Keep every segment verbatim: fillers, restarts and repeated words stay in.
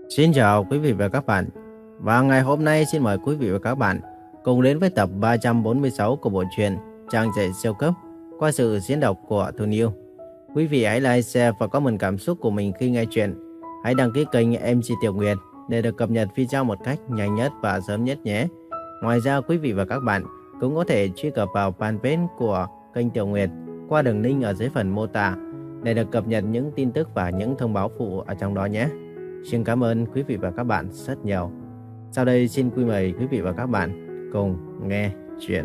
Xin chào quý vị và các bạn. Và ngày hôm nay xin mời quý vị và các bạn cùng đến với tập ba trăm bốn mươi sáu của bộ truyện Trang Dạy Siêu Cấp qua sự diễn đọc của Thu Nhiêu. Quý vị hãy like, share và comment cảm xúc của mình khi nghe truyện. Hãy đăng ký kênh em xê Tiểu Nguyệt để được cập nhật video một cách nhanh nhất và sớm nhất nhé. Ngoài ra quý vị và các bạn cũng có thể truy cập vào fanpage của kênh Tiểu Nguyệt qua đường link ở dưới phần mô tả để được cập nhật những tin tức và những thông báo phụ ở trong đó nhé. Xin cảm ơn quý vị và các bạn rất nhiều. Sau đây xin quý mời quý vị và các bạn cùng nghe chuyện.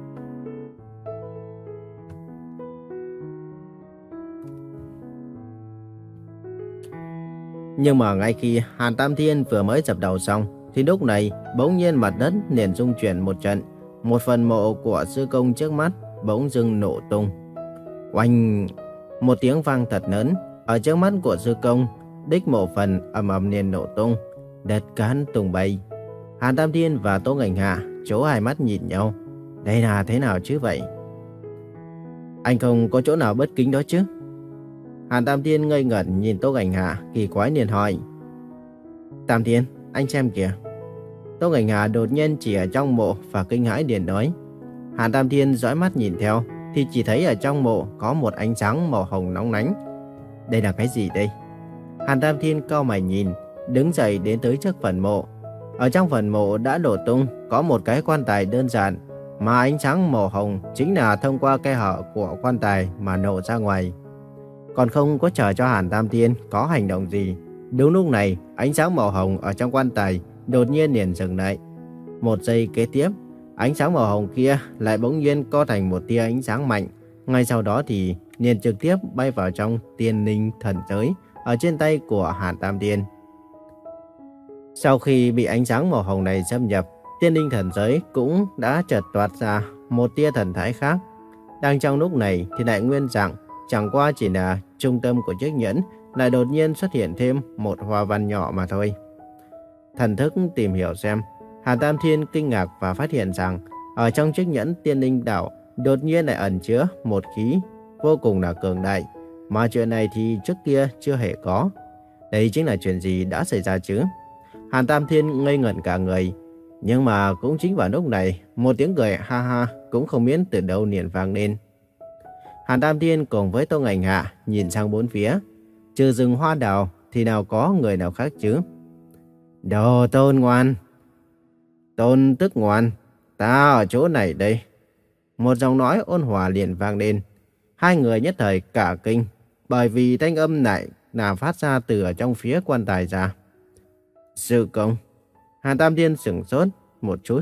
Nhưng mà ngay khi Hàn Tam Thiên vừa mới dập đầu xong, thì lúc này bỗng nhiên mặt đất liền rung chuyển một trận. Một phần mộ của sư công trước mắt bỗng dưng nổ tung. Oanh! Một tiếng vang thật lớn. Ở trước mắt của sư công, đích mộ phần ầm ầm liền nổ tung, đất cát tung bay. Hàn Tam Thiên và Tô Ngành Hạ trố hai mắt nhìn nhau. Đây là thế nào chứ vậy? Anh không có chỗ nào bất kính đó chứ? Hàn Tam Thiên ngây ngẩn nhìn Tô Ngành Hạ, kỳ quái liền hỏi. Tam Thiên, anh xem kìa. Tô Ngành Hạ đột nhiên chỉ ở trong mộ và kinh hãi liền nói. Hàn Tam Thiên dõi mắt nhìn theo thì chỉ thấy ở trong mộ có một ánh sáng màu hồng nóng lánh. Đây là cái gì đây? Hàn Tam Thiên cau mày nhìn, đứng dậy đến tới trước phần mộ. Ở trong phần mộ đã đổ tung có một cái quan tài đơn giản, mà ánh sáng màu hồng chính là thông qua khe hở của quan tài mà nổ ra ngoài. Còn không có chờ cho Hàn Tam Thiên có hành động gì, đúng lúc này ánh sáng màu hồng ở trong quan tài đột nhiên liền dừng lại. Một giây kế tiếp, ánh sáng màu hồng kia lại bỗng nhiên co thành một tia ánh sáng mạnh. Ngay sau đó thì liền trực tiếp bay vào trong tiên linh thần giới ở trên tay của Hàn Tam Thiên. Sau khi bị ánh sáng màu hồng này xâm nhập, tiên linh thần giới cũng đã chợt toát ra một tia thần thái khác. Đang trong lúc này thì lại nguyên dạng, chẳng qua chỉ là trung tâm của chiếc nhẫn lại đột nhiên xuất hiện thêm một hoa văn nhỏ mà thôi. Thần thức tìm hiểu xem, Hàn Tam Thiên kinh ngạc và phát hiện rằng ở trong chiếc nhẫn tiên linh đảo đột nhiên lại ẩn chứa một khí vô cùng là cường đại, mà chuyện này thì trước kia chưa hề có. Đây chính là chuyện gì đã xảy ra chứ? Hàn Tam Thiên ngây ngẩn cả người. Nhưng mà cũng chính vào lúc này, một tiếng cười ha ha cũng không biết từ đâu liền vang lên. Hàn Tam Thiên cùng với Tô Ngành Hạ nhìn sang bốn phía. Trừ rừng hoa đào thì nào có người nào khác chứ? Đồ Tôn ngoan! Tôn tức ngoan! Ta ở chỗ này đây! Một giọng nói ôn hòa liền vang lên. Hai người nhất thời cả kinh, bởi vì thanh âm này là phát ra từ ở trong phía quan tài ra. Sư công! Hàn Tam Thiên sửng sốt một chút.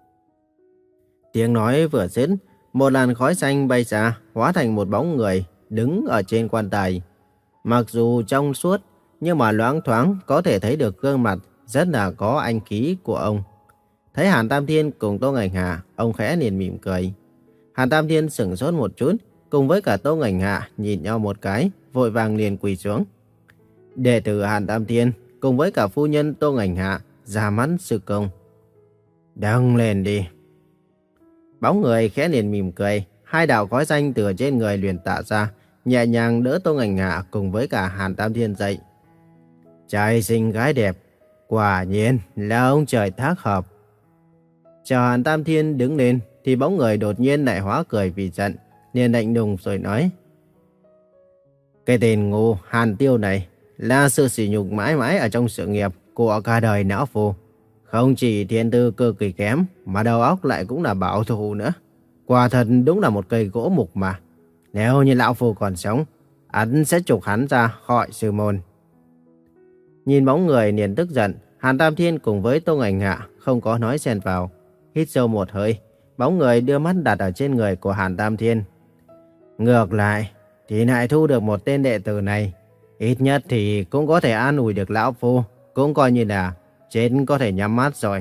Tiếng nói vừa dứt, một làn khói xanh bay ra, hóa thành một bóng người đứng ở trên quan tài. Mặc dù trong suốt, nhưng mà loáng thoáng có thể thấy được gương mặt rất là có anh khí của ông. Thấy Hàn Tam Thiên cùng Tô Ngành Hạ, ông khẽ liền mỉm cười. Hàn Tam Thiên sửng sốt một chút, cùng với cả Tô Ngành Hạ nhìn nhau một cái, vội vàng liền quỳ xuống. Đệ tử Hàn Tam Thiên cùng với cả phu nhân Tô Ngành Hạ ra mắt sư công. Đăng lên đi. Bóng người khẽ liền mỉm cười, hai đạo khói xanh từ trên người liền tạ ra, nhẹ nhàng đỡ Tô Ngành Hạ cùng với cả Hàn Tam Thiên dậy. Trai xinh gái đẹp, quả nhiên là ông trời thác hợp. Chờ Hàn Tam Thiên đứng lên thì bóng người đột nhiên lại hóa cười vì giận, liền lạnh lùng rồi nói. Cái tên ngu Hàn Tiêu này là sự sỉ nhục mãi mãi ở trong sự nghiệp của cả đời não phu. Không chỉ thiên tư cực kỳ kém, mà đầu óc lại cũng là bảo thủ nữa. Quả thật đúng là một cây gỗ mục mà. Nếu như lão phu còn sống, hắn sẽ trục hắn ra khỏi sư môn. Nhìn bóng người liền tức giận, Hàn Tam Thiên cùng với Tô Ngành Hạ không có nói xen vào. Hít sâu một hơi, bóng người đưa mắt đặt ở trên người của Hàn Tam Thiên. Ngược lại, thì lại thu được một tên đệ tử này. Ít nhất thì cũng có thể an ủi được lão phu, cũng coi như là chết có thể nhắm mắt rồi.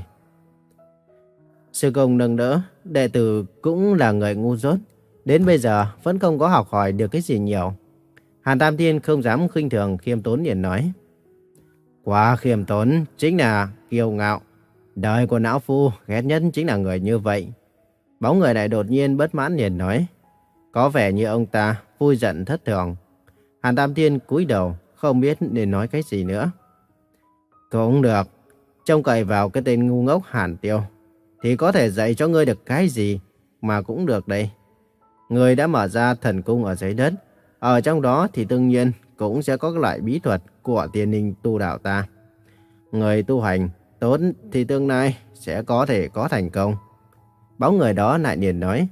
Sư công nâng đỡ, đệ tử cũng là người ngu dốt. Đến bây giờ vẫn không có học hỏi được cái gì nhiều. Hàn Tam Thiên không dám khinh thường, khiêm tốn liền nói. Quá khiêm tốn chính là kiêu ngạo. Đời của não phu ghét nhất chính là người như vậy. Bóng người này đột nhiên bất mãn liền nói. Có vẻ như ông ta vui giận thất thường. Hàn Tam Thiên cúi đầu, không biết nên nói cái gì nữa. Cũng được. Trông cậy vào cái tên ngu ngốc Hàn Tiêu thì có thể dạy cho ngươi được cái gì mà cũng được đây. Ngươi đã mở ra thần cung ở dưới đất. Ở trong đó thì đương nhiên cũng sẽ có các loại bí thuật của tiên linh tu đạo ta. Người tu hành tốt thì tương lai sẽ có thể có thành công. Bóng người đó lại liền nói.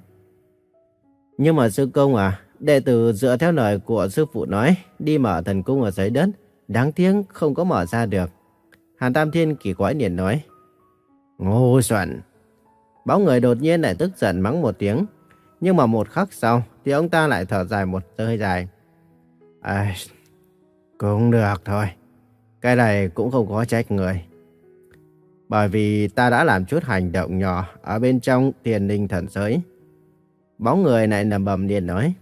Nhưng mà sư công à, đệ tử dựa theo lời của sư phụ nói đi mở thần cung ở dưới đất, đáng tiếc không có mở ra được. Hàn Tam Thiên kỳ quái liền nói. Ngu xuẩn. Bóng người đột nhiên lại tức giận mắng một tiếng. Nhưng mà một khắc sau thì ông ta lại thở dài một hơi dài. À, cũng được thôi. Cái này cũng không có trách người. Bởi vì ta đã làm chút hành động nhỏ ở bên trong tiền linh thần giới. Bóng người lại lẩm bẩm liền nói.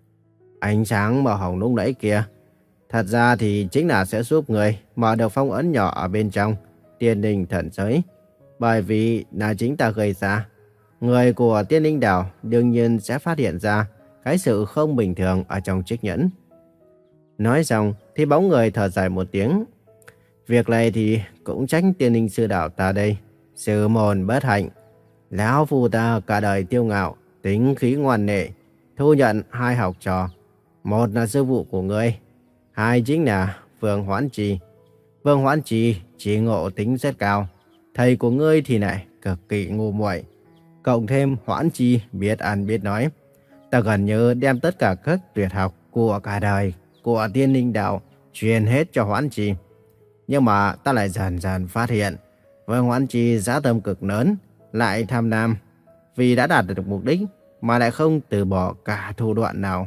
Ánh sáng màu hồng lúc nãy kia, thật ra thì chính là sẽ giúp người mở được phong ấn nhỏ ở bên trong tiên linh thần giới. Bởi vì là chính ta gây ra. Người của tiên linh đảo đương nhiên sẽ phát hiện ra cái sự không bình thường ở trong chiếc nhẫn. Nói xong thì bóng người thở dài một tiếng. Việc này thì cũng trách tiên linh sư đảo ta đây. Sư môn bất hạnh. Lão phu ta cả đời tiêu ngạo, tính khí ngoan nệ, thu nhận hai học trò. Một là sư phụ của ngươi, hai chính là Vương Hoãn Trì. Vương Hoãn Trì trí ngộ tính rất cao. Thầy của ngươi thì lại cực kỳ ngu muội. Cộng thêm Hoãn Trì biết ăn biết nói. Ta gần như đem tất cả các tuyệt học của cả đời của tiên linh đạo truyền hết cho Hoãn Trì. Nhưng mà ta lại dần dần phát hiện Vương Hoãn Trì dã tâm cực lớn, lại tham lam. Vì đã đạt được mục đích mà lại không từ bỏ cả thủ đoạn nào.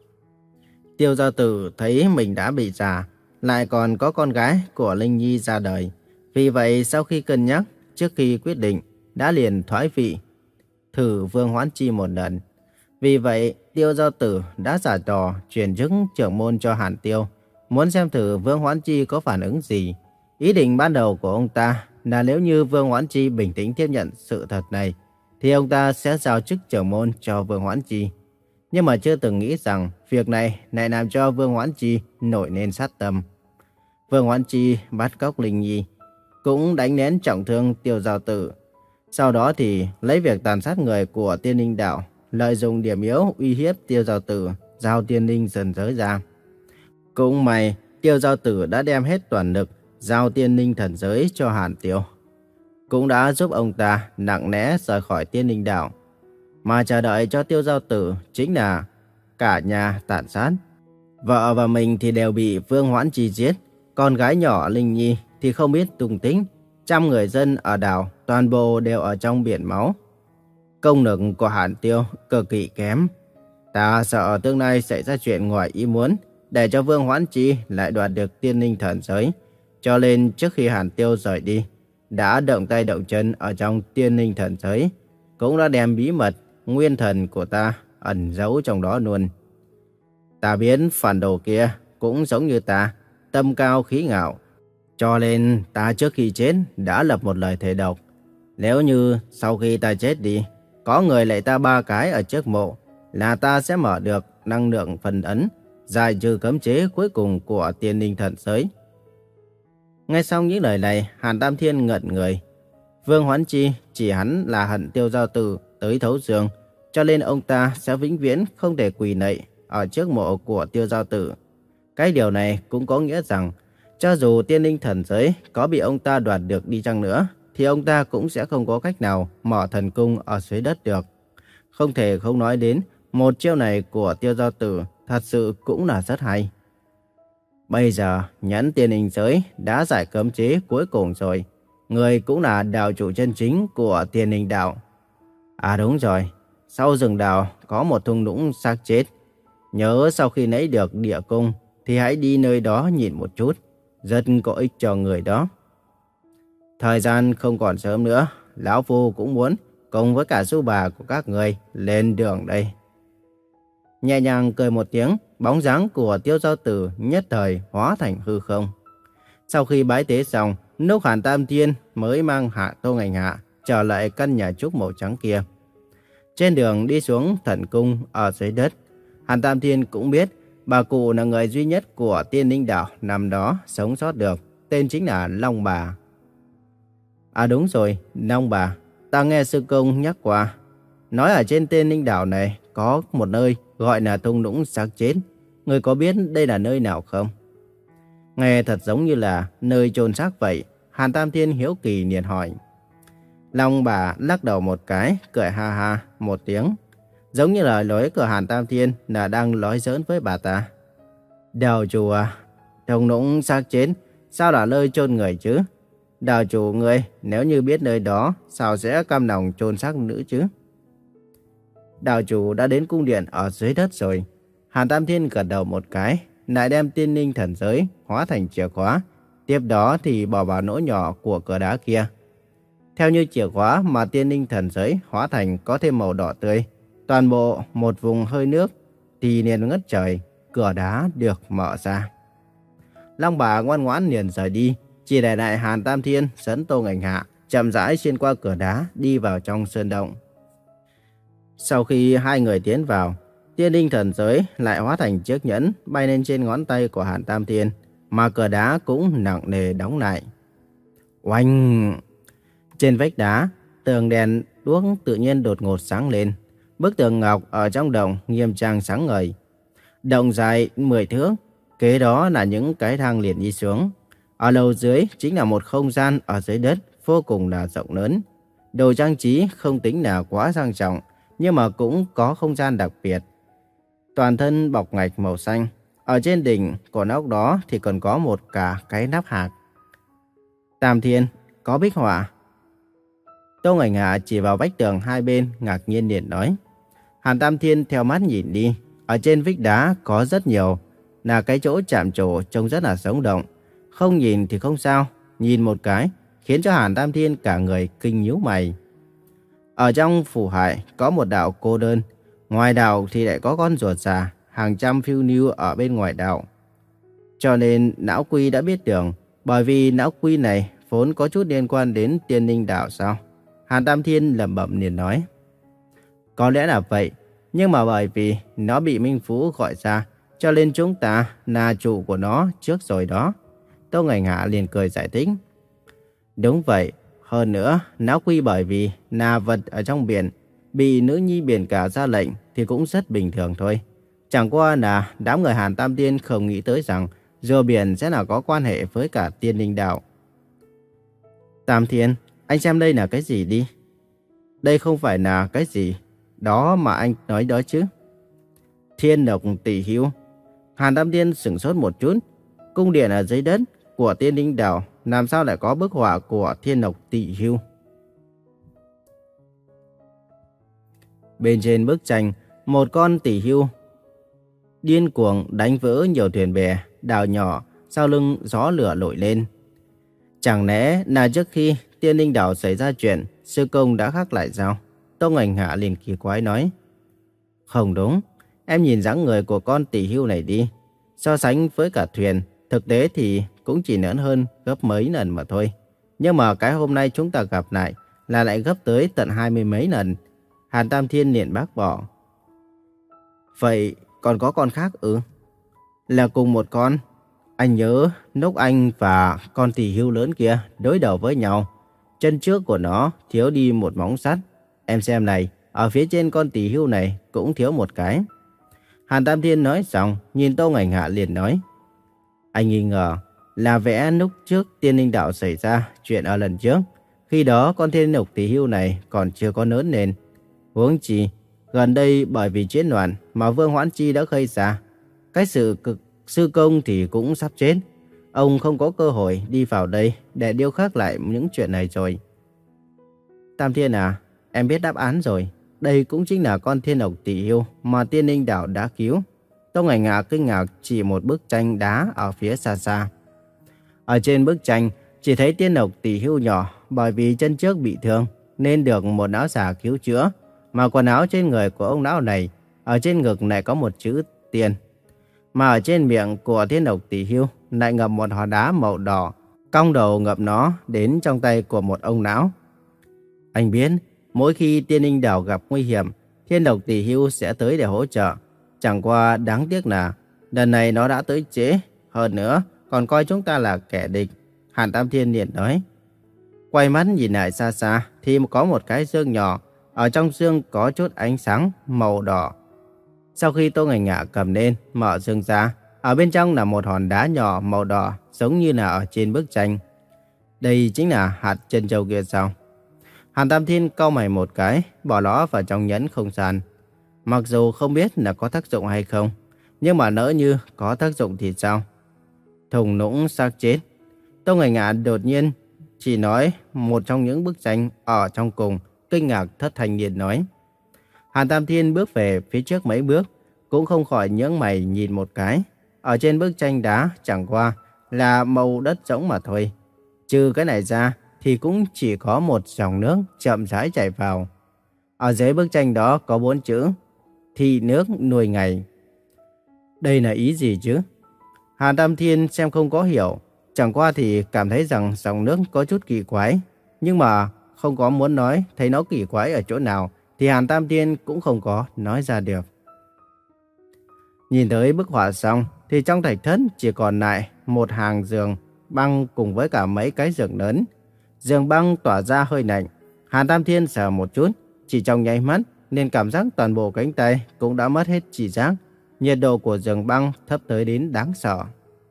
Tiêu Giao Tử thấy mình đã bị già, lại còn có con gái của Linh Nhi ra đời. Vì vậy sau khi cân nhắc, trước khi quyết định, đã liền thoái vị, thử Vương Hoãn Chi một lần. Vì vậy Tiêu Giao Tử đã giả trò chuyển chức trưởng môn cho Hàn Tiêu, muốn xem thử Vương Hoãn Chi có phản ứng gì. Ý định ban đầu của ông ta là nếu như Vương Hoãn Chi bình tĩnh tiếp nhận sự thật này, thì ông ta sẽ giao chức trưởng môn cho Vương Hoãn Chi. Nhưng mà chưa từng nghĩ rằng việc này lại làm cho Vương Hoãn Chi nổi lên sát tâm. Vương Hoãn Chi bắt cóc Linh Nhi, cũng đánh nén trọng thương Tiêu Giao Tử. Sau đó thì lấy việc tàn sát người của tiên linh đạo, lợi dụng điểm yếu uy hiếp Tiêu Giao Tử, giao tiên linh thần giới ra. Cũng may Tiêu Giao Tử đã đem hết toàn lực giao tiên linh thần giới cho Hàn Tiêu, cũng đã giúp ông ta nặng nẽ rời khỏi tiên linh đạo. Mà chờ đợi cho Tiêu Giao Tử chính là cả nhà tàn sát. Vợ và mình thì đều bị Vương Hoãn Chi giết. Con gái nhỏ Linh Nhi thì không biết tung tích. Trăm người dân ở đảo toàn bộ đều ở trong biển máu. Công lực của Hàn Tiêu cực kỳ kém. Ta sợ tương lai xảy ra chuyện ngoài ý muốn, để cho Vương Hoãn Chi lại đoạt được tiên linh thần giới. Cho nên trước khi Hàn Tiêu rời đi, đã động tay động chân ở trong tiên linh thần giới, cũng đã đem bí mật nguyên thần của ta ẩn giấu trong đó luôn. Ta biết phản đồ kia cũng giống như ta, tâm cao khí ngạo. Cho nên ta trước khi chết đã lập một lời thề độc. Nếu như sau khi ta chết đi, có người lạy ta ba cái ở trước mộ, là ta sẽ mở được năng lượng phần ấn, giải trừ cấm chế cuối cùng của tiên linh thần giới. Nghe xong những lời này, Hàn Tam Thiên ngẩn người. Vương Hoãn Chi chỉ hắn là hận Tiêu Giao Tử tới thấu xương, cho nên ông ta sẽ vĩnh viễn không thể quỳ lạy ở trước mộ của Tiêu Giao Tử. Cái điều này cũng có nghĩa rằng, cho dù tiên linh thần giới có bị ông ta đoạt được đi chăng nữa, thì ông ta cũng sẽ không có cách nào mở thần cung ở dưới đất được. Không thể không nói đến, một chiêu này của Tiêu Giao Tử thật sự cũng là rất hay. Bây giờ, nhẫn tiên linh giới đã giải cấm chế cuối cùng rồi. Người cũng là đạo chủ chân chính của tiên linh đạo. À đúng rồi, sau rừng đào có một thung lũng xác chết. Nhớ sau khi lấy được địa cung thì hãy đi nơi đó nhìn một chút, rất có ích cho người đó. Thời gian không còn sớm nữa, lão phu cũng muốn cùng với cả sư bà của các người lên đường đây. Nhẹ nhàng cười một tiếng, bóng dáng của Tiêu Giao Tử nhất thời hóa thành hư không. Sau khi bái tế xong, lúc Hàn Tam Thiên mới mang Hạ Tô Ngành Hạ trở lại căn nhà trúc màu trắng kia. Trên đường đi xuống thần cung ở dưới đất, Hàn Tam Thiên cũng biết bà cụ là người duy nhất của tiên linh đảo năm đó sống sót được. tên chính là Long Bà. À đúng rồi, Long Bà, ta nghe sư công nhắc qua. Nói ở trên Tiên Ninh đảo này có một nơi gọi là thung lũng xác chết. Người có biết đây là nơi nào không? Nghe thật giống như là nơi chôn xác vậy. Hàn Tam Thiên hiếu kỳ liền hỏi. Long Bà lắc đầu một cái, cười ha ha một tiếng. Giống như lời nói của Hàn Tam Thiên là đang nói giỡn với bà ta. Đào chủ à, thung lũng xác chết, sao là nơi chôn người chứ? Đào chủ ngươi, nếu như biết nơi đó, sao sẽ cam lòng chôn xác nữ chứ? Đào chủ đã đến cung điện ở dưới đất rồi. Hàn Tam Thiên gật đầu một cái, lại đem tiên ninh thần giới hóa thành chìa khóa. Tiếp đó thì bỏ vào lỗ nhỏ của cửa đá kia. Theo như chìa khóa mà tiên ninh thần giới hóa thành có thêm màu đỏ tươi. Toàn bộ một vùng hơi nước thì liền ngất trời, cửa đá được mở ra. Long Bà ngoan ngoãn liền rời đi, chỉ để lại Hàn Tam Thiên dẫn Tô Ngạnh Hạ chậm rãi xuyên qua cửa đá đi vào trong sơn động. Sau khi hai người tiến vào, tiên ninh thần giới lại hóa thành chiếc nhẫn bay lên trên ngón tay của Hàn Tam Thiên, mà cửa đá cũng nặng nề đóng lại. Oanh! Trên vách đá, tường đèn đuốc tự nhiên đột ngột sáng lên. Bức tường ngọc ở trong động nghiêm trang sáng ngời. Động dài mười thước, kế đó là những cái thang liền đi xuống. Ở lầu dưới chính là một không gian ở dưới đất vô cùng là rộng lớn. Đồ trang trí không tính là quá sang trọng, nhưng mà cũng có không gian đặc biệt. Toàn thân bọc ngạch màu xanh. Ở trên đỉnh của nóc đó thì còn có một cả cái nắp hạc. Tam Thiên, có bích họa. Tô Ngạnh Hạ chỉ vào vách tường hai bên ngạc nhiên liền nói. Hàn Tam Thiên theo mắt nhìn đi. Ở trên vách đá có rất nhiều, là cái chỗ chạm trổ trông rất là sống động. Không nhìn thì không sao, nhìn một cái khiến cho Hàn Tam Thiên cả người kinh nhíu mày. Ở trong phủ hải có một đạo cô đơn, ngoài đạo thì lại có con ruột già, hàng trăm phiêu lưu ở bên ngoài đạo. Cho nên Não Quy đã biết đường, bởi vì Não Quy này vốn có chút liên quan đến Tiên Ninh đảo sao? Hàn Tam Thiên lẩm bẩm liền nói. Có lẽ là vậy, nhưng mà bởi vì nó bị Minh Phú gọi ra, cho nên chúng ta là chủ của nó trước rồi đó. Tô Ngạnh Hạ liền cười giải thích. Đúng vậy, hơn nữa, Não Quy bởi vì là vật ở trong biển, bị nữ nhi biển cả ra lệnh thì cũng rất bình thường thôi. Chẳng qua là đám người Hàn Tam Thiên không nghĩ tới rằng rùa biển sẽ là có quan hệ với cả Tiên Ninh đảo. Tam Thiên, anh xem đây là cái gì đi? Đây không phải là cái gì đó mà anh nói đó chứ? Thiên độc tỷ hưu. Hàn Tam Thiên sửng sốt một chút. Cung điện ở dưới đất của Tiên Ninh đảo làm sao lại có bức họa của thiên độc tỷ hưu? Bên trên bức tranh, một con tỷ hưu điên cuồng đánh vỡ nhiều thuyền bè, đảo nhỏ, sau lưng gió lửa nổi lên. Chẳng lẽ là trước khi Tiên Ninh đảo xảy ra chuyện, sư công đã khắc lại sao? Tô Ngạnh Hạ liền kỳ quái nói. Không đúng, em nhìn dáng người của con tỷ hưu này đi. So sánh với cả thuyền, thực tế thì cũng chỉ lớn hơn gấp mấy lần mà thôi. Nhưng mà cái hôm nay chúng ta gặp lại là lại gấp tới tận hai mươi mấy lần. Hàn Tam Thiên liền bác bỏ. Vậy còn có con khác ư? Là cùng một con. Anh nhớ lúc anh và con tỷ hưu lớn kia đối đầu với nhau, chân trước của nó thiếu đi một móng sắt. Em xem này, ở phía trên con tỷ hưu này cũng thiếu một cái. Hàn Tam Thiên nói xong, nhìn Tô Ngạnh Hạ liền nói. Anh nghi ngờ là vẽ lúc trước Tiên Ninh đảo xảy ra chuyện ở lần trước. Khi đó con thiên độc tỷ hưu này còn chưa có lớn lên. Huống chi, gần đây bởi vì chiến loạn mà Vương Hoãn Chi đã gây ra. Cái sự cực sư công thì cũng sắp chết. Ông không có cơ hội đi vào đây để điêu khắc lại những chuyện này rồi. Tam Thiên à, em biết đáp án rồi. Đây cũng chính là con thiên độc tỷ hưu mà Tiên Ninh đảo đã cứu. Tô Ngạnh Hạ kinh ngạc chỉ một bức tranh đá ở phía xa xa. Ở trên bức tranh chỉ thấy tiên độc tỷ hưu nhỏ bởi vì chân trước bị thương nên được một lão già cứu chữa. Mà quần áo trên người của ông lão này, ở trên ngực lại có một chữ tiên. Mà ở trên miệng của thiên độc tỷ hưu lại ngậm một hòn đá màu đỏ, cong đầu ngậm nó đến trong tay của một ông lão. Anh biết, mỗi khi Tiên Ninh đảo gặp nguy hiểm, thiên độc tỷ hưu sẽ tới để hỗ trợ. Chẳng qua đáng tiếc là lần này nó đã tới trễ, hơn nữa còn coi chúng ta là kẻ địch. Hàn Tam Thiên liền nói. Quay mắt nhìn lại xa xa thì có một cái xương nhỏ, ở trong xương có chút ánh sáng màu đỏ. Sau khi Tô Ngành Ngạ cầm lên, mở xương ra, ở bên trong là một hòn đá nhỏ màu đỏ, giống như là ở trên bức tranh. Đây chính là hạt chân châu kia sao? Hàn Tam Thiên cau mày một cái, bỏ nó vào trong nhẫn không gian. Mặc dù không biết là có tác dụng hay không, nhưng mà lỡ như có tác dụng thì sao? Thùng nũng xác chết. Tô Ngành Ngạ đột nhiên chỉ nói một trong những bức tranh ở trong cùng, kinh ngạc thất thanh liền nói. Hàn Tam Thiên bước về phía trước mấy bước, cũng không khỏi nhướng mày nhìn một cái. Ở trên bức tranh đá chẳng qua là màu đất rỗng mà thôi. Trừ cái này ra thì cũng chỉ có một dòng nước chậm rãi chảy vào. Ở dưới bức tranh đó có bốn chữ: Thi nước nuôi ngày. Đây là ý gì chứ? Hàn Tam Thiên xem không có hiểu, chẳng qua thì cảm thấy rằng dòng nước có chút kỳ quái. Nhưng mà không có muốn nói thấy nó kỳ quái ở chỗ nào thì Hàn Tam Thiên cũng không có nói ra được. Nhìn tới bức họa xong thì trong thạch thất chỉ còn lại một hàng giường băng cùng với cả mấy cái giường lớn. Giường băng tỏa ra hơi lạnh. Hàn Tam Thiên sờ một chút, chỉ trong nháy mắt nên cảm giác toàn bộ cánh tay cũng đã mất hết tri giác. Nhiệt độ của giường băng thấp tới đến đáng sợ.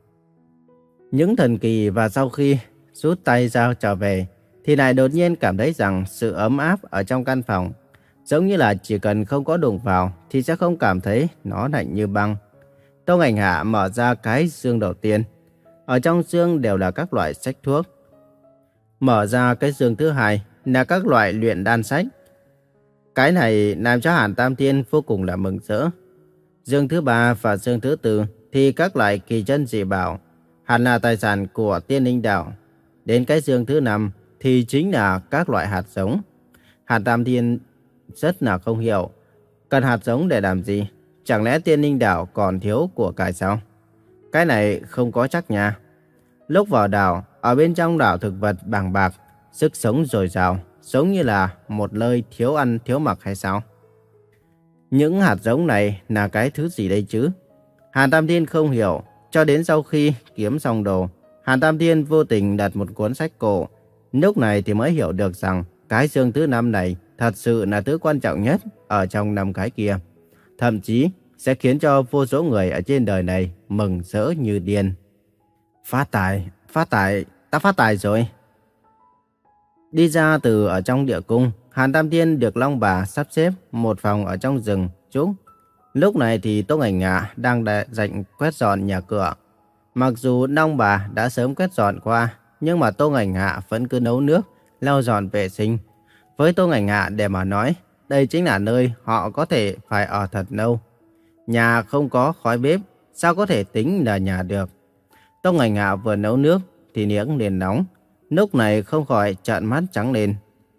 Những thần kỳ và sau khi rút tay ra trở về thì lại đột nhiên cảm thấy rằng sự ấm áp ở trong căn phòng, giống như là chỉ cần không có đụng vào thì sẽ không cảm thấy nó lạnh như băng. Tô Ngành Hạ mở ra cái giường đầu tiên. Ở trong giường đều là các loại sách thuốc. Mở ra cái giường thứ hai là các loại luyện đan sách. Cái này làm cho Hàn Tam Thiên vô cùng là mừng rỡ. Giường thứ ba và giường thứ tư thì các loại kỳ chân dị bảo, hẳn là tài sản của Tiên Linh Đạo. Đến cái giường thứ năm thì chính là các loại hạt giống. Hàn Tam Thiên rất là không hiểu, cần hạt giống để làm gì? Chẳng lẽ Tiên Linh Đảo còn thiếu của cải sao? Cái này không có chắc nha. Lúc vào đảo, ở bên trong đảo thực vật bàng bạc, sức sống dồi dào, giống như là một nơi thiếu ăn thiếu mặc hay sao? Những hạt giống này là cái thứ gì đây chứ? Hàn Tam Thiên không hiểu, cho đến sau khi kiếm xong đồ, Hàn Tam Thiên vô tình đặt một cuốn sách cổ. Lúc này thì mới hiểu được rằng cái giường thứ năm này thật sự là thứ quan trọng nhất ở trong năm cái kia. Thậm chí sẽ khiến cho vô số người ở trên đời này mừng rỡ như điên. Phát tài, phát tài, ta phát tài rồi. Đi ra từ ở trong địa cung, Hàn Tam Thiên được Long Bà sắp xếp một phòng ở trong rừng trúc. Lúc này thì Tô Ngành Ngạ đang dành quét dọn nhà cửa. Mặc dù Long Bà đã sớm quét dọn qua, nhưng mà Tô Ngành Ngạ vẫn cứ nấu nước, lau dọn vệ sinh. Với Tô Ngành Ngạ để mà nói, đây chính là nơi họ có thể phải ở thật lâu. Nhà không có khói bếp, sao có thể tính là nhà được? Tô Ngành Ngạ vừa nấu nước thì miệng liền nóng, lúc này không khỏi trợn mắt trắng lên.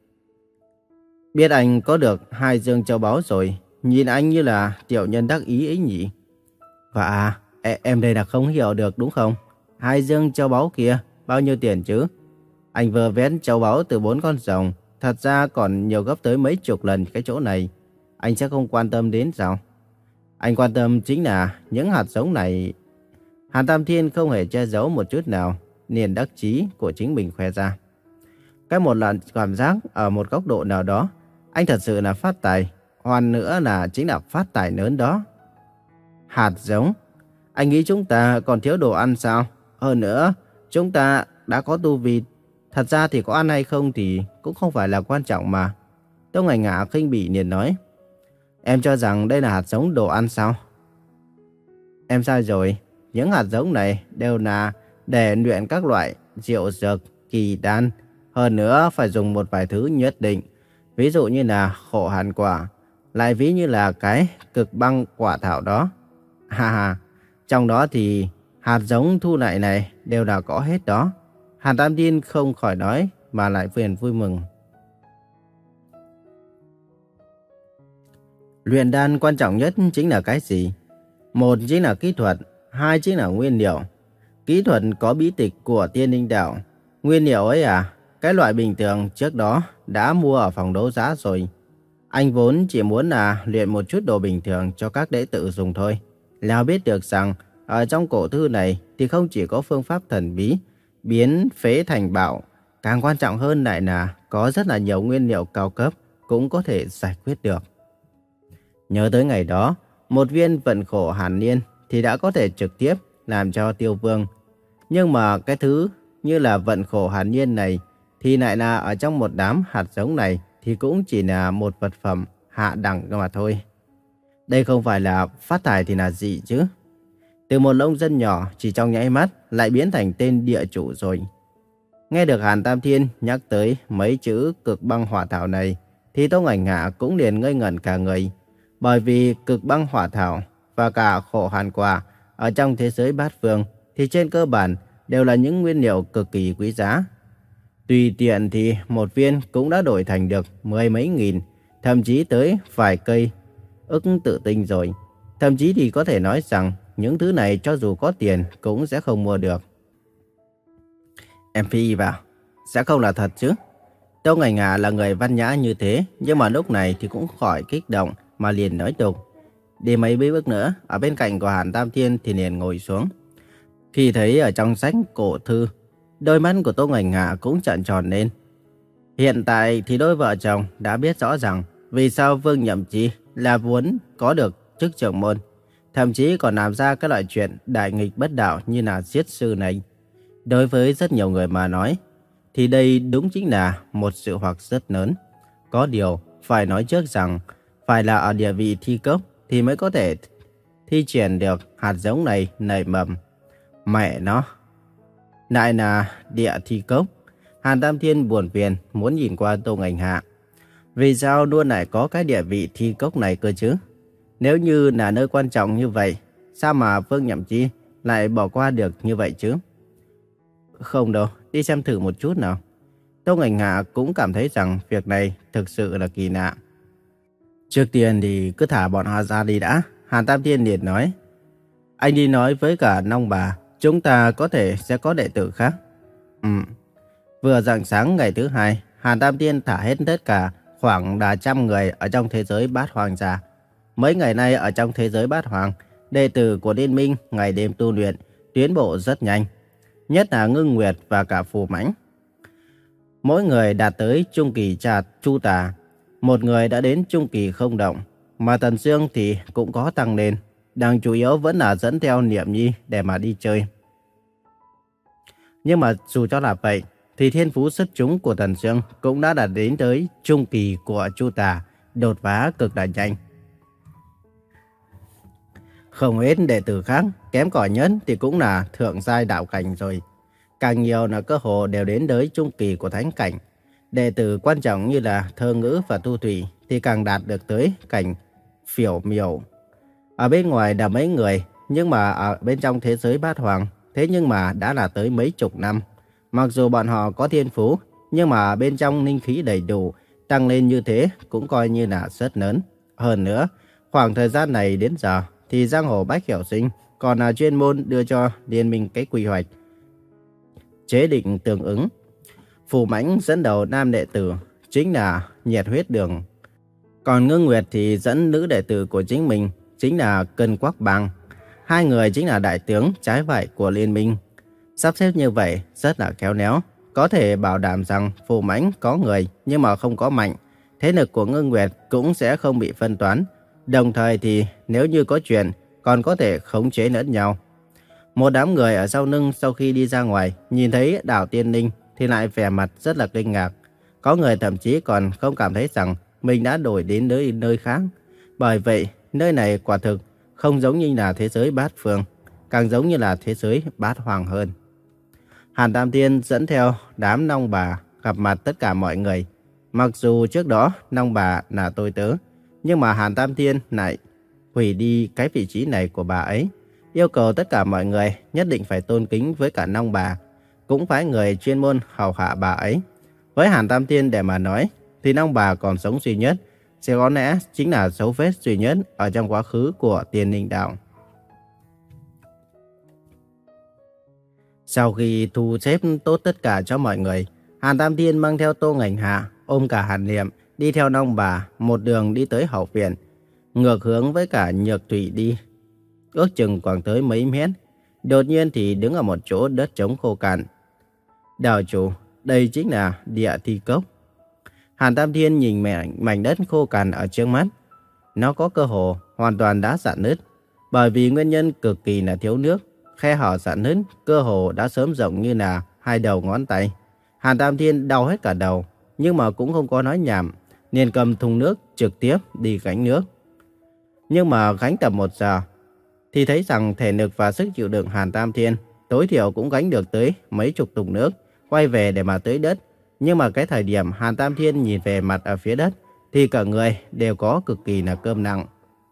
Biết anh có được hai dương châu báu rồi, nhìn anh như là tiểu nhân đắc ý ấy nhỉ? Và à, em đây là không hiểu được đúng không? Hai dương châu báu kia, bao nhiêu tiền chứ? Anh vừa vén châu báu từ bốn con rồng, thật ra còn nhiều gấp tới mấy chục lần cái chỗ này. Anh sẽ không quan tâm đến sao? Anh quan tâm chính là những hạt giống này. Hàn Tam Thiên không hề che giấu một chút nào niềm đắc chí của chính mình khoe ra. Cái một lần cảm giác ở một góc độ nào đó, anh thật sự là phát tài. Hoàn nữa là chính là phát tài lớn đó. Hạt giống? Anh nghĩ chúng ta còn thiếu đồ ăn sao? Hơn nữa, chúng ta đã có tu vi. Thật ra thì có ăn hay không thì cũng không phải là quan trọng mà. Tô Ngành Ngạ khinh bỉ liền nói. Em cho rằng đây là hạt giống đồ ăn sao? Em sai rồi. Những hạt giống này đều là để luyện các loại diệu dược, kỳ đan. Hơn nữa phải dùng một vài thứ nhất định. Ví dụ như là khổ hàn quả. Lại ví như là cái cực băng quả thảo đó. Ha ha. Trong đó thì hạt giống thu lại này đều là có hết đó. Hàn Tam Thiên không khỏi nói mà lại phiền vui mừng. Luyện đan quan trọng nhất chính là cái gì? Một chính là kỹ thuật, hai chính là nguyên liệu. Kỹ thuật có bí tịch của Tiên Linh Đạo. Nguyên liệu ấy à, cái loại bình thường trước đó đã mua ở phòng đấu giá rồi. Anh vốn chỉ muốn là luyện một chút đồ bình thường cho các đệ tử dùng thôi. Nào biết được rằng ở trong cổ thư này thì không chỉ có phương pháp thần bí, biến phế thành bảo. Càng quan trọng hơn lại là có rất là nhiều nguyên liệu cao cấp cũng có thể giải quyết được. Nhớ tới ngày đó, một viên vận khổ hàn niên thì đã có thể trực tiếp làm cho Tiêu Vương. Nhưng mà cái thứ như là vận khổ hàn niên này thì lại là ở trong một đám hạt giống này thì cũng chỉ là một vật phẩm hạ đẳng mà thôi. Đây không phải là phát tài thì là gì chứ? Từ một nông dân nhỏ chỉ trong nháy mắt lại biến thành tên địa chủ rồi. Nghe được Hàn Tam Thiên nhắc tới mấy chữ cực băng hỏa thảo này thì Tông Ảnh Hạ cũng liền ngây ngẩn cả người. Bởi vì cực băng hỏa thảo và cả khổ hàn quả ở trong thế giới bát phương thì trên cơ bản đều là những nguyên liệu cực kỳ quý giá. Tùy tiện thì một viên cũng đã đổi thành được mười mấy nghìn, thậm chí tới vài cây ức tự tinh rồi. Thậm chí thì có thể nói rằng những thứ này cho dù có tiền cũng sẽ không mua được. Em phi vào, sẽ không là thật chứ? Tông Ảnh Hạ là người văn nhã như thế, nhưng mà lúc này thì cũng khỏi kích động mà liền nói tục. Đi mấy bước nữa, ở bên cạnh của Hàn Tam Thiên thì liền ngồi xuống. Khi thấy ở trong sách cổ thư, đôi mắt của Tông Ảnh Hạ cũng trợn tròn lên. Hiện tại thì đôi vợ chồng đã biết rõ rằng vì sao Vương Nhậm Chi là muốn có được chức trưởng môn, thậm chí còn làm ra các loại chuyện đại nghịch bất đạo như là giết sư này. Đối với rất nhiều người mà nói, thì đây đúng chính là một sự hoặc rất lớn. Có điều, phải nói trước rằng, phải là ở địa vị thi cấp thì mới có thể thi triển được hạt giống này nảy mầm. Mẹ nó! Lại là địa thi cấp. Hàn Tam Thiên buồn phiền muốn nhìn qua Tông Ảnh Hạ. Vì sao luôn lại có cái địa vị thi cốc này cơ chứ? Nếu như là nơi quan trọng như vậy, sao mà Vương Nhậm Chi lại bỏ qua được như vậy chứ? Không đâu, đi xem thử một chút nào. Tông Ảnh Hạ cũng cảm thấy rằng việc này thực sự là kỳ lạ. Trước tiên thì cứ thả bọn họ ra đi đã. Hàn Tam Thiên liền nói. Anh đi nói với cả Nong bà, chúng ta có thể sẽ có đệ tử khác. Ừ. Vừa rạng sáng ngày thứ hai, Hàn Tam Thiên thả hết tất cả khoảng là trăm người ở trong thế giới bát hoàng ra. Mấy ngày nay ở trong thế giới bát hoàng, đệ tử của Liên Minh ngày đêm tu luyện, tiến bộ rất nhanh. Nhất là Ngưng Nguyệt và cả Phù Mãnh. Mỗi người đạt tới trung kỳ trà chu tà, một người đã đến trung kỳ không động, mà Tần Sương thì cũng có tăng lên, đang chủ yếu vẫn là dẫn theo Niệm Nhi để mà đi chơi. Nhưng mà dù cho là vậy, thì thiên phú xuất chúng của Tần Sương cũng đã đạt đến tới trung kỳ của chu tà, đột phá cực là nhanh. Không ít đệ tử khác, kém cỏi nhất thì cũng là thượng giai đạo cảnh rồi. Càng nhiều là cơ hồ đều đến tới trung kỳ của thánh cảnh. Đệ tử quan trọng như là Thơ Ngữ và Thu Thủy thì càng đạt được tới cảnh phiểu miểu. Ở bên ngoài là mấy người, nhưng mà ở bên trong thế giới bát hoàng, thế nhưng mà đã là tới mấy chục năm. Mặc dù bọn họ có thiên phú, nhưng mà bên trong linh khí đầy đủ, tăng lên như thế cũng coi như là rất lớn. Hơn nữa, khoảng thời gian này đến giờ thì Giang Hồ Bách Hiểu Sinh còn là chuyên môn đưa cho Liên Minh cái quy hoạch chế định tương ứng. Phù Mãnh dẫn đầu nam đệ tử chính là Nhiệt Huyết Đường. Còn Ngưng Nguyệt thì dẫn nữ đệ tử của chính mình chính là Cân Quắc Bang. Hai người chính là đại tướng trái phải của Liên Minh. Sắp xếp như vậy rất là khéo léo, có thể bảo đảm rằng Phù Mãnh có người nhưng mà không có mạnh. Thế lực của Ngưng Nguyệt cũng sẽ không bị phân toán. Đồng thời thì nếu như có chuyện còn có thể khống chế lẫn nhau. Một đám người ở sau lưng sau khi đi ra ngoài nhìn thấy Đảo Tiên Linh thì lại vẻ mặt rất là kinh ngạc. Có người thậm chí còn không cảm thấy rằng mình đã đổi đến nơi, nơi khác. Bởi vậy, nơi này quả thực không giống như là thế giới bát phương, càng giống như là thế giới bát hoàng hơn. Hàn Tam Thiên dẫn theo đám Nong bà gặp mặt tất cả mọi người. Mặc dù trước đó Nong bà là tôi tớ, nhưng mà Hàn Tam Thiên lại hủy đi cái vị trí này của bà ấy. Yêu cầu tất cả mọi người nhất định phải tôn kính với cả Nong bà, cũng phải người chuyên môn hầu hạ bà ấy. Với Hàn Tam Thiên để mà nói, thì Nong bà còn sống duy nhất, sẽ có lẽ chính là dấu vết duy nhất ở trong quá khứ của Tiên Linh Đạo. Sau khi thu xếp tốt tất cả cho mọi người, Hàn Tam Thiên mang theo Tô Ảnh Hạ, ôm cả Hàn Niệm, đi theo Nong bà, một đường đi tới hậu viện, ngược hướng với cả Nhược Thủy đi. Ước chừng khoảng tới mấy mét, đột nhiên thì đứng ở một chỗ đất trống khô cằn. Đào chủ, đây chính là địa thi cốc. Hàn Tam Thiên nhìn mảnh, mảnh đất khô cằn ở trước mắt. Nó có cơ hồ hoàn toàn đã rạn nứt. Bởi vì nguyên nhân cực kỳ là thiếu nước, khe hở rạn nứt cơ hồ đã sớm rộng như là hai đầu ngón tay. Hàn Tam Thiên đau hết cả đầu, nhưng mà cũng không có nói nhảm, liền cầm thùng nước trực tiếp đi gánh nước. Nhưng mà gánh tầm một giờ, thì thấy rằng thể lực và sức chịu đựng Hàn Tam Thiên tối thiểu cũng gánh được tới mấy chục thùng nước, quay về để mà tưới đất. Nhưng mà cái thời điểm Hàn Tam Thiên nhìn về mặt ở phía đất, thì cả người đều có cực kỳ là cơm nặng.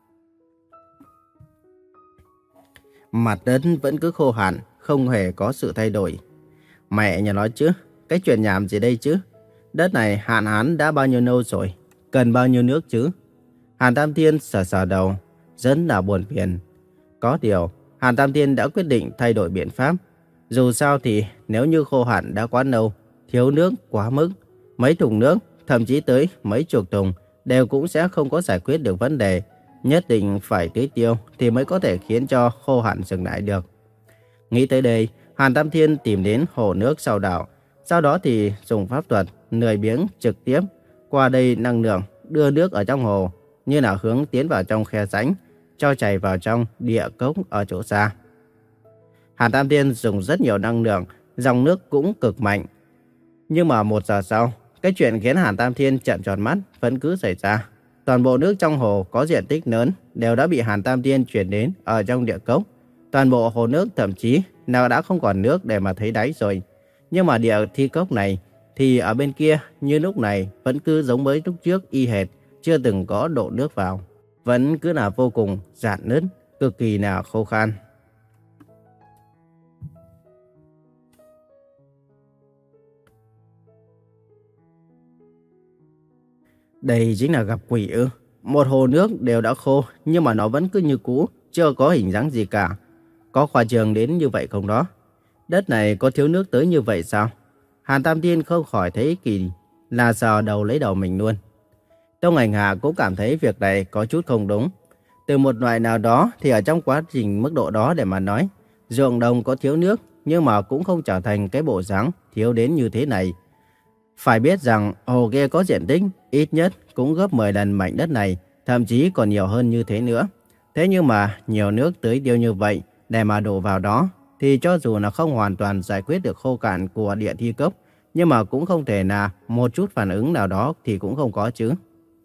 Mặt đất vẫn cứ khô hạn, không hề có sự thay đổi. Mẹ nhà nói chứ, cái chuyện nhảm gì đây chứ? Đất này hạn hán đã bao nhiêu lâu rồi, cần bao nhiêu nước chứ? Hàn Tam Thiên sờ sờ đầu, rất là buồn phiền. Có điều, Hàn Tam Thiên đã quyết định thay đổi biện pháp. Dù sao thì nếu như khô hạn đã quá lâu, thiếu nước quá mức, mấy thùng nước, thậm chí tới mấy chục thùng, đều cũng sẽ không có giải quyết được vấn đề. Nhất định phải tưới tiêu thì mới có thể khiến cho khô hạn dừng lại được. Nghĩ tới đây, Hàn Tam Thiên tìm đến hồ nước sau đảo. Sau đó thì dùng pháp thuật lười biếng trực tiếp qua đây năng lượng đưa nước ở trong hồ như là hướng tiến vào trong khe rãnh, cho chảy vào trong địa cốc ở chỗ xa. Hàn Tam Thiên dùng rất nhiều năng lượng, dòng nước cũng cực mạnh. Nhưng mà một giờ sau, cái chuyện khiến Hàn Tam Thiên trợn tròn mắt vẫn cứ xảy ra. Toàn bộ nước trong hồ có diện tích lớn đều đã bị Hàn Tam Thiên chuyển đến ở trong địa cốc. Toàn bộ hồ nước thậm chí nào đã không còn nước để mà thấy đáy rồi. Nhưng mà địa thi cốc này thì ở bên kia như lúc này vẫn cứ giống với lúc trước y hệt, chưa từng có đổ nước vào. Vẫn cứ là vô cùng rạn nứt, cực kỳ là khô khan. Đây chính là gặp quỷ ư? Một hồ nước đều đã khô, nhưng mà nó vẫn cứ như cũ, chưa có hình dáng gì cả. Có khoa trương đến như vậy không đó? Đất này có thiếu nước tới như vậy sao? Hàn Tam Thiên không khỏi thấy kỳ, là sờ đầu lấy đầu mình luôn. Tông Hành Hạ cũng cảm thấy việc này có chút không đúng. Từ một loại nào đó thì ở trong quá trình mức độ đó để mà nói, ruộng đồng có thiếu nước, nhưng mà cũng không trở thành cái bộ dáng thiếu đến như thế này. Phải biết rằng hồ kia có diện tích ít nhất cũng gấp mười lần mảnh đất này, thậm chí còn nhiều hơn như thế nữa. Thế nhưng mà nhiều nước tưới tiêu như vậy để mà đổ vào đó, thì cho dù là không hoàn toàn giải quyết được khô cạn của địa thi cốc, nhưng mà cũng không thể là một chút phản ứng nào đó thì cũng không có chứ.